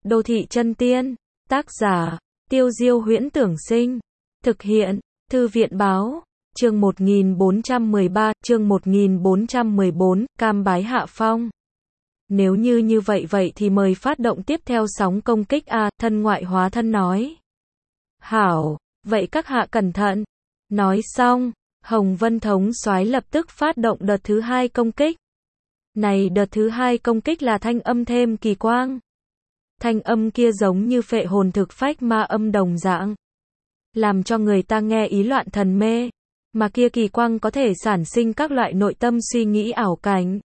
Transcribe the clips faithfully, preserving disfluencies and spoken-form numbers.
Đô thị chân tiên. Tác giả, Tiêu Diêu Huyễn Tưởng Sinh. Thực hiện, Thư viện Báo. Chương một nghìn bốn trăm mười ba, chương một nghìn bốn trăm mười bốn, cam bái hạ phong. Nếu như như vậy vậy thì mời phát động tiếp theo sóng công kích a, thân ngoại hóa thân nói. Hảo, vậy các hạ cẩn thận. Nói xong, Hồng Vân Thống Soái lập tức phát động đợt thứ hai công kích. Này đợt thứ hai công kích là thanh âm thêm kỳ quang. Thanh âm kia giống như phệ hồn thực phách ma âm đồng dạng, làm cho người ta nghe ý loạn thần mê, mà kia kỳ quang có thể sản sinh các loại nội tâm suy nghĩ ảo cảnh,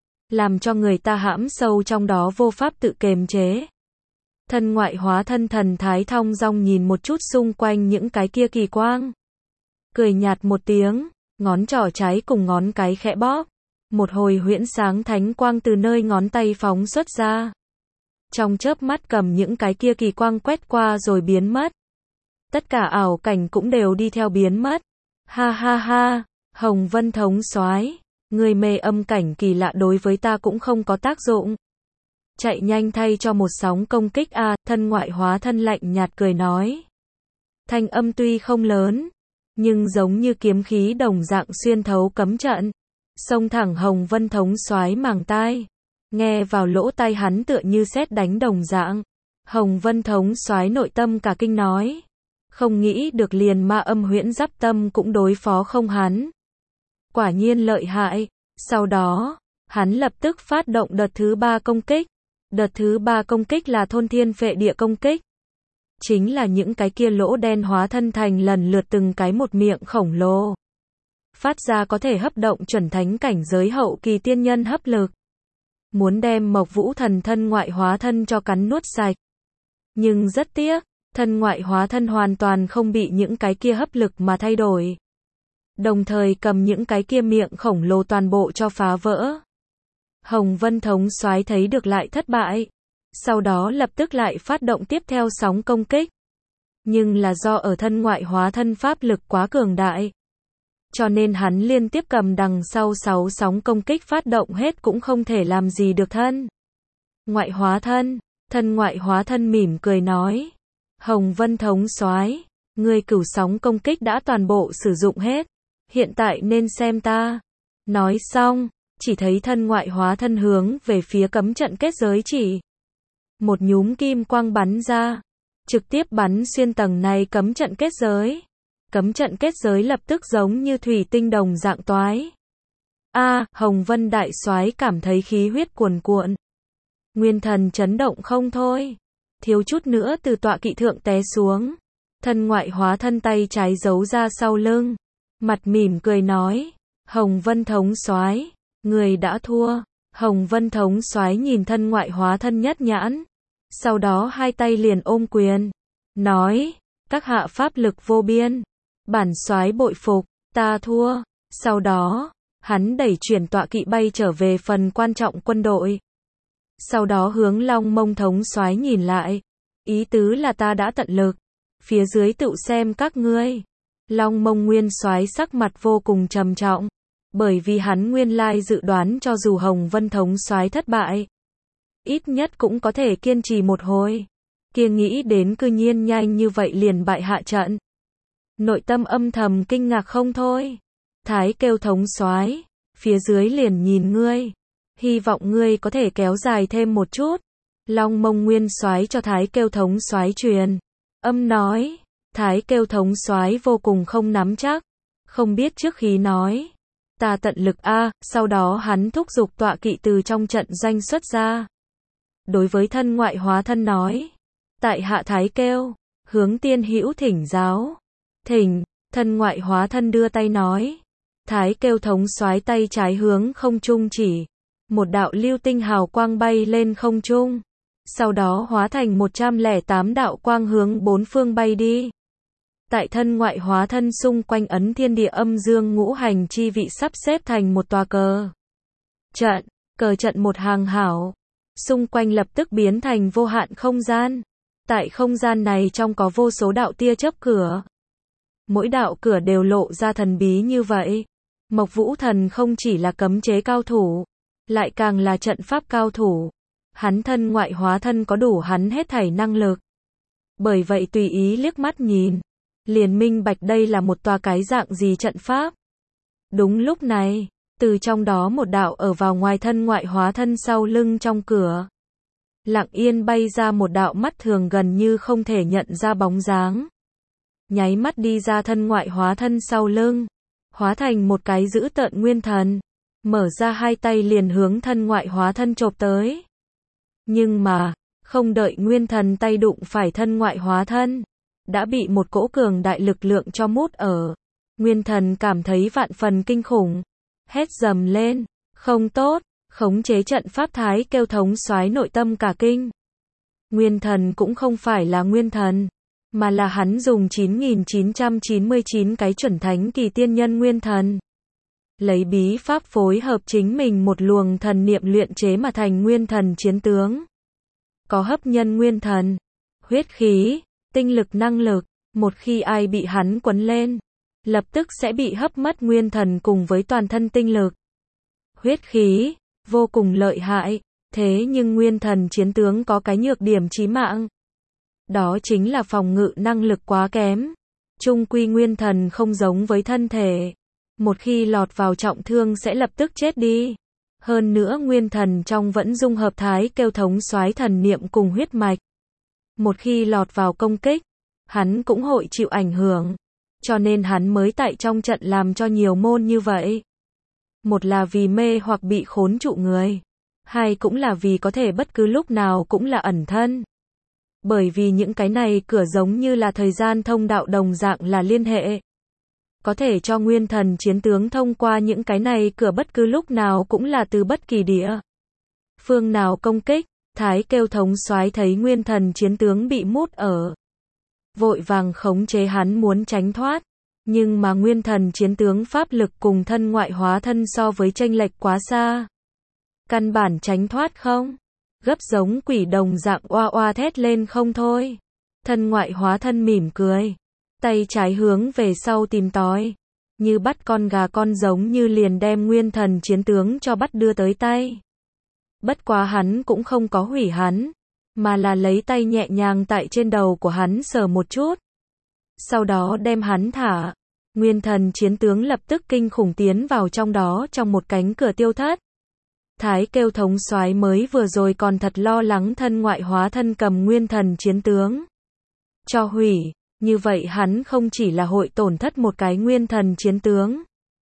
làm cho người ta hãm sâu trong đó vô pháp tự kiềm chế. Thân ngoại hóa thân thần thái thong dong nhìn một chút xung quanh những cái kia kỳ quang, cười nhạt một tiếng, ngón trỏ trái cùng ngón cái khẽ bóp, một hồi huyễn sáng thánh quang từ nơi ngón tay phóng xuất ra. Trong chớp mắt cầm những cái kia kỳ quang quét qua rồi biến mất. Tất cả ảo cảnh cũng đều đi theo biến mất. Ha ha ha, Hồng Vân Thống Soái, người mê âm cảnh kỳ lạ đối với ta cũng không có tác dụng. Chạy nhanh thay cho một sóng công kích a, thân ngoại hóa thân lạnh nhạt cười nói. Thanh âm tuy không lớn, nhưng giống như kiếm khí đồng dạng xuyên thấu cấm trận, xông thẳng Hồng Vân Thống Soái màng tai. Nghe vào lỗ tai hắn tựa như sét đánh đồng dạng. Hồng Vân Thống Soái nội tâm cả kinh nói. Không nghĩ được liền ma âm huyễn giáp tâm cũng đối phó không hắn. Quả nhiên lợi hại. Sau đó, hắn lập tức phát động đợt thứ ba công kích. Đợt thứ ba công kích là thôn thiên phệ địa công kích. Chính là những cái kia lỗ đen hóa thân thành lần lượt từng cái một miệng khổng lồ. Phát ra có thể hấp động chuẩn thánh cảnh giới hậu kỳ tiên nhân hấp lực. Muốn đem Mộc Vũ Thần thân ngoại hóa thân cho cắn nuốt sạch. Nhưng rất tiếc, thân ngoại hóa thân hoàn toàn không bị những cái kia hấp lực mà thay đổi. Đồng thời cầm những cái kia miệng khổng lồ toàn bộ cho phá vỡ. Hồng Vân Thống Soái thấy được lại thất bại. Sau đó lập tức lại phát động tiếp theo sóng công kích. Nhưng là do ở thân ngoại hóa thân pháp lực quá cường đại. Cho nên hắn liên tiếp cầm đằng sau sáu sóng công kích phát động hết cũng không thể làm gì được thân. Ngoại hóa thân, thân ngoại hóa thân mỉm cười nói. Hồng Vân Thống Soái, ngươi cửu sóng công kích đã toàn bộ sử dụng hết. Hiện tại nên xem ta. Nói xong, chỉ thấy thân ngoại hóa thân hướng về phía cấm trận kết giới chỉ. Một nhúm kim quang bắn ra, trực tiếp bắn xuyên tầng này cấm trận kết giới. Cấm trận kết giới lập tức giống như thủy tinh đồng dạng toái. A, Hồng Vân Đại Soái cảm thấy khí huyết cuồn cuộn. Nguyên thần chấn động không thôi. Thiếu chút nữa từ tọa kỵ thượng té xuống. Thân ngoại hóa thân tay trái giấu ra sau lưng. Mặt mỉm cười nói. Hồng Vân Thống Soái, người đã thua. Hồng Vân Thống Soái nhìn thân ngoại hóa thân nhất nhãn. Sau đó hai tay liền ôm quyền. Nói, các hạ pháp lực vô biên. Bản soái bội phục, ta thua. Sau đó, hắn đẩy chuyển tọa kỵ bay trở về phần quan trọng quân đội. Sau đó hướng Long Mông Thống Soái nhìn lại. Ý tứ là ta đã tận lực. Phía dưới tự xem các ngươi. Long Mông Nguyên Soái sắc mặt vô cùng trầm trọng. Bởi vì hắn nguyên lai dự đoán cho dù Hồng Vân Thống Soái thất bại, ít nhất cũng có thể kiên trì một hồi. Kia nghĩ đến cư nhiên nhanh như vậy liền bại hạ trận. Nội tâm âm thầm kinh ngạc không thôi. Thái kêu Thống Soái, phía dưới liền nhìn ngươi. Hy vọng ngươi có thể kéo dài thêm một chút. Long Mông Nguyên Soái cho Thái kêu Thống Soái truyền âm nói. Thái kêu Thống Soái vô cùng không nắm chắc. Không biết trước khi nói. Ta tận lực a, sau đó hắn thúc giục tọa kỵ từ trong trận doanh xuất ra. Đối với thân ngoại hóa thân nói. Tại hạ Thái kêu, hướng tiên hữu thỉnh giáo. Thỉnh, thân ngoại hóa thân đưa tay nói. Thái kêu Thống Soái tay trái hướng không trung chỉ. Một đạo lưu tinh hào quang bay lên không trung. Sau đó hóa thành một trăm lẻ tám đạo quang hướng bốn phương bay đi. Tại thân ngoại hóa thân xung quanh ấn thiên địa âm dương ngũ hành chi vị sắp xếp thành một tòa cờ trận, cờ trận một hàng hảo. Xung quanh lập tức biến thành vô hạn không gian. Tại không gian này trong có vô số đạo tia chớp cửa. Mỗi đạo cửa đều lộ ra thần bí như vậy. Mộc Vũ Thần không chỉ là cấm chế cao thủ, lại càng là trận pháp cao thủ. Hắn thân ngoại hóa thân có đủ hắn hết thảy năng lực. Bởi vậy tùy ý liếc mắt nhìn, liền minh bạch đây là một tòa cái dạng gì trận pháp. Đúng lúc này, từ trong đó một đạo ở vào ngoài thân ngoại hóa thân sau lưng trong cửa. Lặng yên bay ra một đạo mắt thường gần như không thể nhận ra bóng dáng. Nháy mắt đi ra thân ngoại hóa thân sau lưng, hóa thành một cái dữ tợn nguyên thần, mở ra hai tay liền hướng thân ngoại hóa thân chộp tới. Nhưng mà, không đợi nguyên thần tay đụng phải thân ngoại hóa thân, đã bị một cỗ cường đại lực lượng cho mút ở. Nguyên thần cảm thấy vạn phần kinh khủng, hét dầm lên, không tốt, khống chế trận pháp thái kêu thống soái nội tâm cả kinh. Nguyên thần cũng không phải là nguyên thần, mà là hắn dùng chín nghìn chín trăm chín mươi chín cái chuẩn thánh kỳ tiên nhân nguyên thần. Lấy bí pháp phối hợp chính mình một luồng thần niệm luyện chế mà thành nguyên thần chiến tướng. Có hấp nhân nguyên thần, huyết khí, tinh lực năng lực, một khi ai bị hắn quấn lên, lập tức sẽ bị hấp mất nguyên thần cùng với toàn thân tinh lực. Huyết khí, vô cùng lợi hại, thế nhưng nguyên thần chiến tướng có cái nhược điểm chí mạng. Đó chính là phòng ngự năng lực quá kém. Chung quy nguyên thần không giống với thân thể. Một khi lọt vào trọng thương sẽ lập tức chết đi. Hơn nữa nguyên thần trong vẫn dung hợp thái kêu thống soái thần niệm cùng huyết mạch. Một khi lọt vào công kích, hắn cũng hội chịu ảnh hưởng. Cho nên hắn mới tại trong trận làm cho nhiều môn như vậy. Một là vì mê hoặc bị khốn trụ người. Hai cũng là vì có thể bất cứ lúc nào cũng là ẩn thân. Bởi vì những cái này cửa giống như là thời gian thông đạo đồng dạng là liên hệ. Có thể cho nguyên thần chiến tướng thông qua những cái này cửa bất cứ lúc nào cũng là từ bất kỳ địa phương nào công kích. Thái kêu thống soái thấy nguyên thần chiến tướng bị mút ở, vội vàng khống chế hắn muốn tránh thoát. Nhưng mà nguyên thần chiến tướng pháp lực cùng thân ngoại hóa thân so với chênh lệch quá xa. Căn bản tránh thoát không. Gấp giống quỷ đồng dạng oa oa thét lên không thôi. Thân ngoại hóa thân mỉm cười. Tay trái hướng về sau tìm tòi. Như bắt con gà con giống như liền đem nguyên thần chiến tướng cho bắt đưa tới tay. Bất quá hắn cũng không có hủy hắn. Mà là lấy tay nhẹ nhàng tại trên đầu của hắn sờ một chút. Sau đó đem hắn thả. Nguyên thần chiến tướng lập tức kinh khủng tiến vào trong đó trong một cánh cửa tiêu thất. Thái kêu thống soái mới vừa rồi còn thật lo lắng thân ngoại hóa thân cầm nguyên thần chiến tướng cho hủy, như vậy hắn không chỉ là hội tổn thất một cái nguyên thần chiến tướng,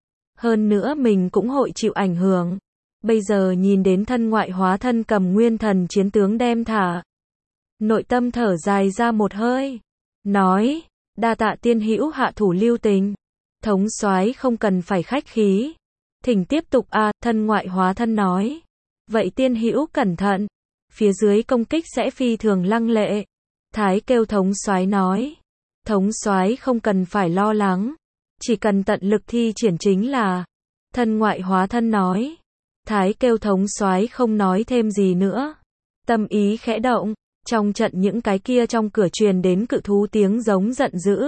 hơn nữa mình cũng hội chịu ảnh hưởng. Bây giờ nhìn đến thân ngoại hóa thân cầm nguyên thần chiến tướng đem thả, nội tâm thở dài ra một hơi, nói, đa tạ tiên hữu hạ thủ lưu tình, thống soái không cần phải khách khí. Thỉnh tiếp tục a, à, thân ngoại hóa thân nói. Vậy tiên hữu cẩn thận, phía dưới công kích sẽ phi thường lăng lệ. Thái kêu thống soái nói. Thống soái không cần phải lo lắng, chỉ cần tận lực thi triển chính là. Thân ngoại hóa thân nói. Thái kêu thống soái không nói thêm gì nữa. Tâm ý khẽ động, trong trận những cái kia trong cửa truyền đến cự thú tiếng giống giận dữ.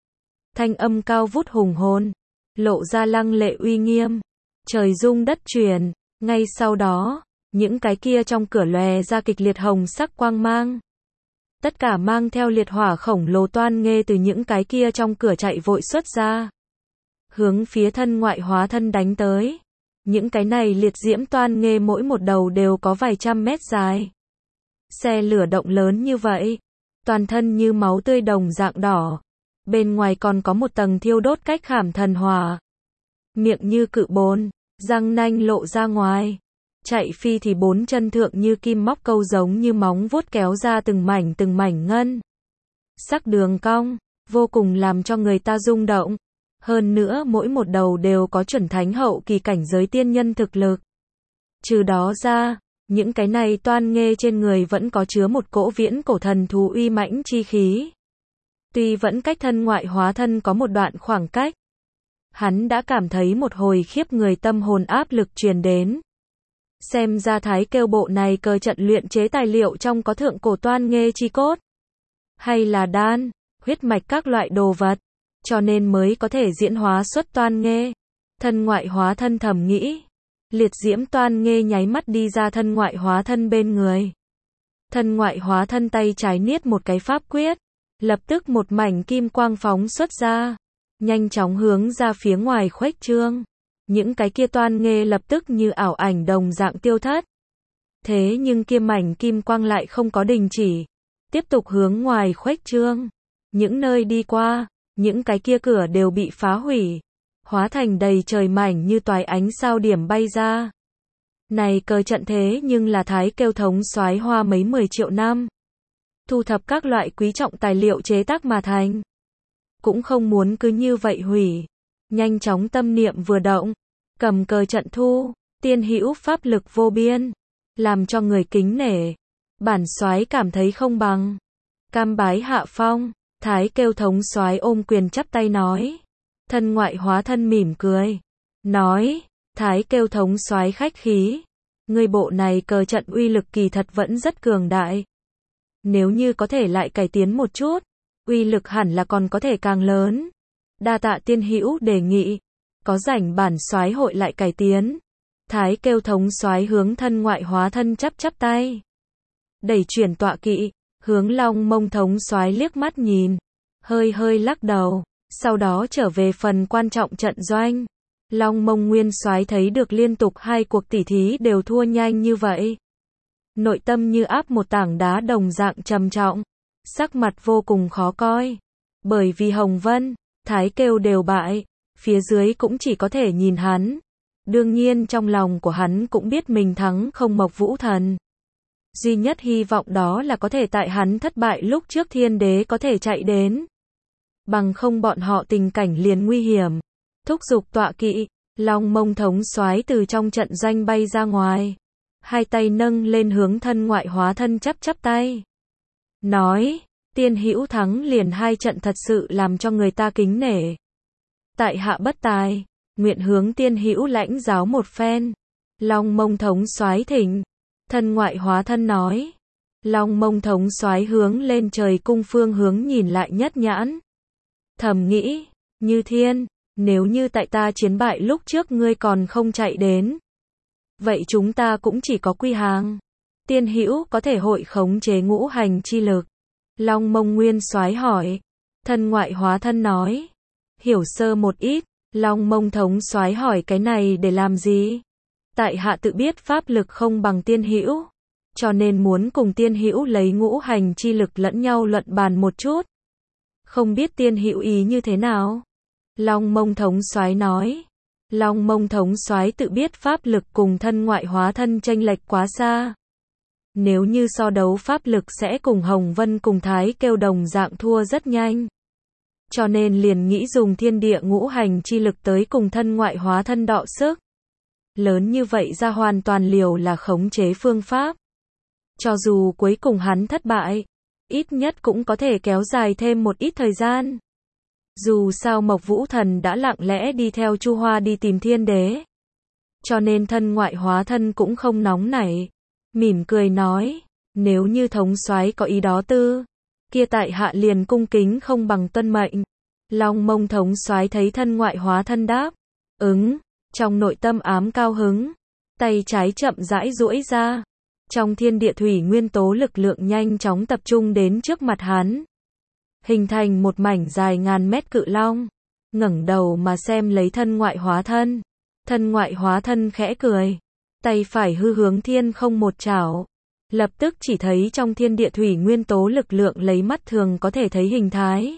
Thanh âm cao vút hùng hồn, lộ ra lăng lệ uy nghiêm. Trời rung đất chuyển, ngay sau đó, những cái kia trong cửa lòe ra kịch liệt hồng sắc quang mang. Tất cả mang theo liệt hỏa khổng lồ toan nghê từ những cái kia trong cửa chạy vội xuất ra. Hướng phía thân ngoại hóa thân đánh tới. Những cái này liệt diễm toan nghê mỗi một đầu đều có vài trăm mét dài. Xe lửa động lớn như vậy, toàn thân như máu tươi đồng dạng đỏ. Bên ngoài còn có một tầng thiêu đốt cách khảm thần hỏa. Miệng như cự bồn, răng nanh lộ ra ngoài. Chạy phi thì bốn chân thượng như kim móc câu giống như móng vuốt kéo ra từng mảnh từng mảnh ngân. Sắc đường cong, vô cùng làm cho người ta rung động. Hơn nữa mỗi một đầu đều có chuẩn thánh hậu kỳ cảnh giới tiên nhân thực lực. Trừ đó ra, những cái này toan nghê trên người vẫn có chứa một cỗ viễn cổ thần thú uy mãnh chi khí. Tuy vẫn cách thân ngoại hóa thân có một đoạn khoảng cách, hắn đã cảm thấy một hồi khiếp người tâm hồn áp lực truyền đến. Xem ra thái kêu bộ này cờ trận luyện chế tài liệu trong có thượng cổ toan nghê chi cốt, hay là đan, huyết mạch các loại đồ vật, cho nên mới có thể diễn hóa xuất toan nghê. Thân ngoại hóa thân thầm nghĩ, Liệt diễm toan nghê nháy mắt đi ra thân ngoại hóa thân bên người. Thân ngoại hóa thân tay trái niết một cái pháp quyết. Lập tức một mảnh kim quang phóng xuất ra. Nhanh chóng hướng ra phía ngoài khuếch trương. Những cái kia toan nghê lập tức như ảo ảnh đồng dạng tiêu thất. Thế nhưng kia mảnh kim quang lại không có đình chỉ. Tiếp tục hướng ngoài khuếch trương. Những nơi đi qua, những cái kia cửa đều bị phá hủy. Hóa thành đầy trời mảnh như toái ánh sao điểm bay ra. Này cờ trận thế nhưng là Thái Kêu thống soái hoa mấy mười triệu năm. Thu thập các loại quý trọng tài liệu chế tác mà thành. Cũng không muốn cứ như vậy hủy. Nhanh chóng tâm niệm vừa động. Cầm cờ trận thu, tiên hữu pháp lực vô biên. Làm cho người kính nể. Bản soái cảm thấy không bằng. Cam bái hạ phong, Thái Kêu thống soái ôm quyền chắp tay nói. Thân ngoại hóa thân mỉm cười. Nói, Thái Kêu thống soái khách khí. Ngươi bộ này cờ trận uy lực kỳ thật vẫn rất cường đại. Nếu như có thể lại cải tiến một chút, uy lực hẳn là còn có thể càng lớn. Đa tạ tiên hữu đề nghị. Có rảnh bản soái hội lại cải tiến. Thái Kêu thống soái hướng thân ngoại hóa thân chắp chắp tay. Đẩy chuyển tọa kỵ, hướng Long Mông thống soái liếc mắt nhìn. Hơi hơi lắc đầu. Sau đó trở về phần quan trọng trận doanh. Long Mông nguyên soái thấy được liên tục hai cuộc tỉ thí đều thua nhanh như vậy. Nội tâm như áp một tảng đá đồng dạng trầm trọng. Sắc mặt vô cùng khó coi. Bởi vì Hồng Vân, Thái Kêu đều bại. Phía dưới cũng chỉ có thể nhìn hắn. Đương nhiên trong lòng của hắn cũng biết mình thắng không Mộc Vũ Thần. Duy nhất hy vọng đó là có thể tại hắn thất bại lúc trước thiên đế có thể chạy đến. Bằng không bọn họ tình cảnh liền nguy hiểm. Thúc giục tọa kỵ, Long Mông thống soái từ trong trận doanh bay ra ngoài. Hai tay nâng lên hướng thân ngoại hóa thân chắp chắp tay. Nói, tiên hữu thắng liền hai trận thật sự làm cho người ta kính nể. Tại hạ bất tài, nguyện hướng tiên hữu lãnh giáo một phen. Long Mông thống soái thỉnh. Thân ngoại hóa thân nói. Long Mông thống soái hướng lên trời cung phương hướng nhìn lại nhất nhãn. Thầm nghĩ, Như Thiên, nếu như tại ta chiến bại lúc trước ngươi còn không chạy đến. Vậy chúng ta cũng chỉ có quy hàng. Tiên hữu có thể hội khống chế ngũ hành chi lực. Long Mông nguyên soái hỏi. Thân ngoại hóa thân nói. Hiểu sơ một ít. Long Mông thống soái hỏi cái này để làm gì? Tại hạ tự biết pháp lực không bằng tiên hữu. Cho nên muốn cùng tiên hữu lấy ngũ hành chi lực lẫn nhau luận bàn một chút. Không biết tiên hữu ý như thế nào? Long Mông thống soái nói. Long Mông thống soái tự biết pháp lực cùng thân ngoại hóa thân chênh lệch quá xa. Nếu như so đấu pháp lực sẽ cùng Hồng Vân cùng Thái Kêu đồng dạng thua rất nhanh. Cho nên liền nghĩ dùng thiên địa ngũ hành chi lực tới cùng thân ngoại hóa thân đọ sức. Lớn như vậy ra hoàn toàn liều là khống chế phương pháp. Cho dù cuối cùng hắn thất bại, ít nhất cũng có thể kéo dài thêm một ít thời gian. Dù sao Mộc Vũ Thần đã lặng lẽ đi theo Chu Hoa đi tìm thiên đế. Cho nên thân ngoại hóa thân cũng không nóng nảy. Mỉm cười nói, nếu như thống soái có ý đó tư, kia tại hạ liền cung kính không bằng tuân mệnh. Long Mông thống soái thấy thân ngoại hóa thân đáp, ứng, trong nội tâm ám cao hứng, tay trái chậm rãi duỗi ra. Trong thiên địa thủy nguyên tố lực lượng nhanh chóng tập trung đến trước mặt hắn. Hình thành một mảnh dài ngàn mét cự long. Ngẩng đầu mà xem lấy thân ngoại hóa thân. Thân ngoại hóa thân khẽ cười. Tay phải hư hướng thiên không một chảo. Lập tức chỉ thấy trong thiên địa thủy nguyên tố lực lượng lấy mắt thường có thể thấy hình thái.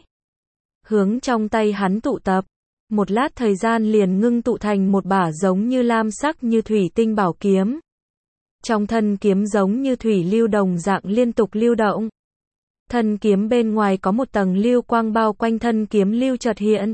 Hướng trong tay hắn tụ tập. Một lát thời gian liền ngưng tụ thành một bả giống như lam sắc như thủy tinh bảo kiếm. Trong thân kiếm giống như thủy lưu đồng dạng liên tục lưu động. Thân kiếm bên ngoài có một tầng lưu quang bao quanh thân kiếm lưu chợt hiện.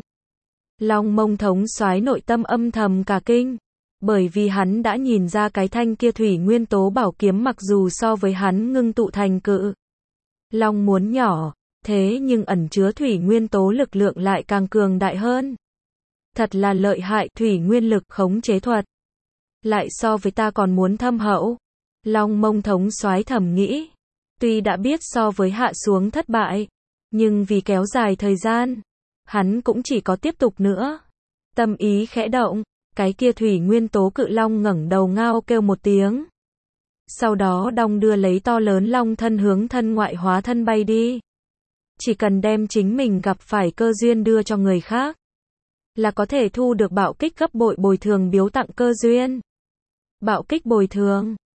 Long Mông thống soái nội tâm âm thầm cả kinh. Bởi vì hắn đã nhìn ra cái thanh kia thủy nguyên tố bảo kiếm mặc dù so với hắn ngưng tụ thành cự long muốn nhỏ, thế nhưng ẩn chứa thủy nguyên tố lực lượng lại càng cường đại hơn. Thật là lợi hại, thủy nguyên lực khống chế thuật. Lại so với ta còn muốn thâm hậu. Long Mông thống soái thầm nghĩ. Tuy đã biết so với hạ xuống thất bại, nhưng vì kéo dài thời gian, hắn cũng chỉ có tiếp tục nữa. Tâm ý khẽ động, Cái kia thủy nguyên tố cự long ngẩng đầu ngao kêu một tiếng. Sau đó đong đưa lấy to lớn long thân hướng thân ngoại hóa thân bay đi. Chỉ cần đem chính mình gặp phải cơ duyên đưa cho người khác, là có thể thu được bạo kích gấp bội bồi thường biếu tặng cơ duyên. Bạo kích bồi thường